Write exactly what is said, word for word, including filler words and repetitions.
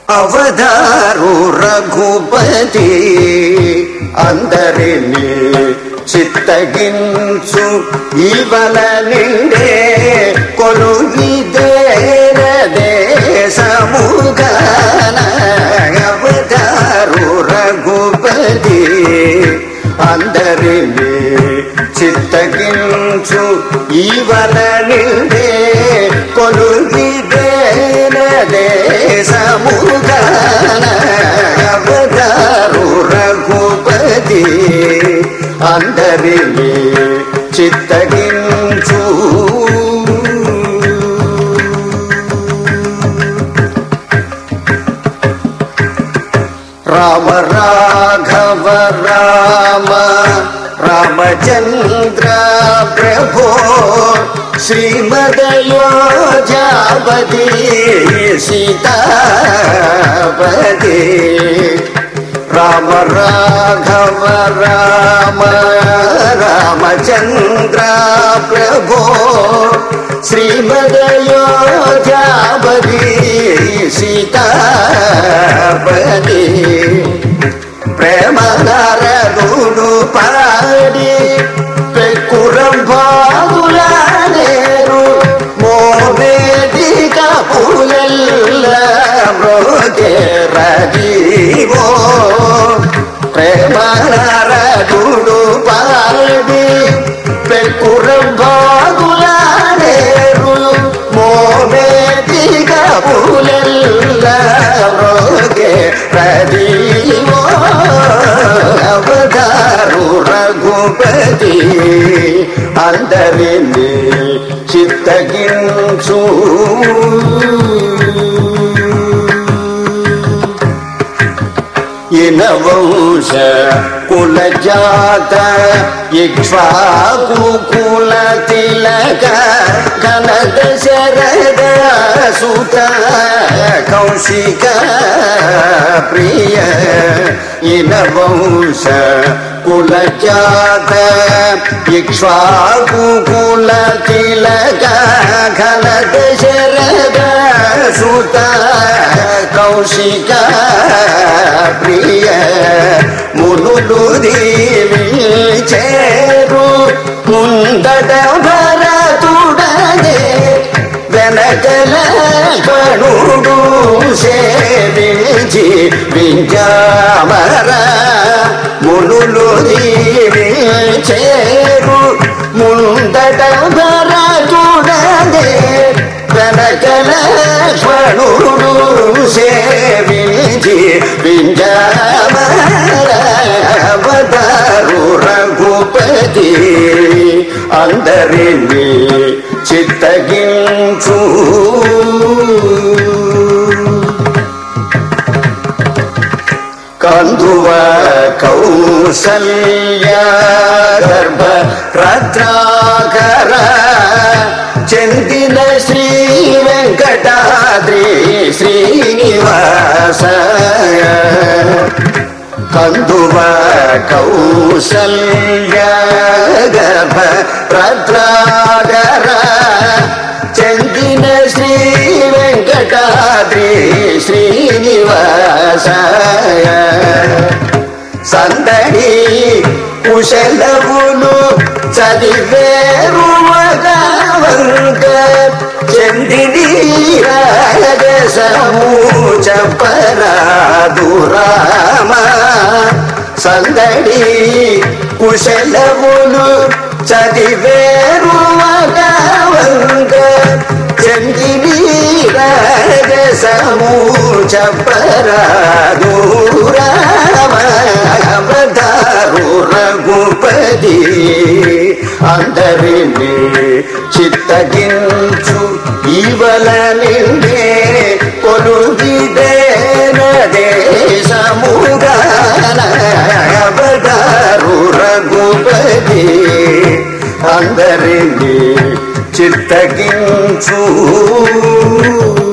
అవతారు రఘుపతి అందరినీ చిత్తగించు ఇవల నిండే కొలుగిదేన దేశముగాన అవతారు రఘుపతి అందరినీ చిత్తగించు ఇవల నిండే కొలుగిదేన దేశముగాన అవతారు రఘుపతి అందరినీ చిత్తగించు రామ రాఘవ రామ రామచంద్ర ప్రభో శ్రీమదయోధ్యాపతి సీతాపతి రామ రాఘవ రామ రామచంద్ర ప్రభో శ్రీమదయోధ్యాపతి సీతాపతి ప్రేమ నారదుడు పాడి పెక్కురం బాగులానేరు మోవేదిక పూలెల్ల మ్రోగే రజీవో ప్రేమ నారదుడు పాడి పెక్కురం బాగులానేరు మోవేదిక పూలెల్ల మ్రోగే రజీవో అవతారు రఘుపతి అందరినీ చిత్తగించు ఇనవంశ కుల జాత ఇక్ష్వాకు కుల తిలక కనక శరద సుత కౌశిక ప్రియ ఇనవంశ కుల జాత ఇక్ష్వాకు కుల తిలక కనక శరద సుత కౌశిక ప్రియ మునులు దీవించేరు ముందట భరతుడనే వెనకల కణుడు సేవించి వింజామర మునులు దీవించేరు ముందట భరతుడనే వెనకల కణుడు సేవించి వింజామర అవతారు రఘుపతి అందరినీ చిత్తగించు కందువ కౌసల్య గర్భ రత్నాకర చెందిన శ్రీ వెంకటాద్రి శ్రీనివాస కందువ కౌసల్య గర్భ రత్నాకర చెందిన శ్రీ వెంకటాద్రి శ్రీనివాస సందడి కుశలములు చదివేరు మగవంక చెందిని రాజసము చెప్పరాదు రామ సందడి కుశలములు చదివేరు మగవంక చెందిని రాజసము చెప్పరాదు రామ అవతారు రఘుపతి అందరినీ చిత్తగించు ఇవల నిండే కొలుగిదేన దేశముగాన అవతారు రఘుపతి అందరినీ చిత్తగించు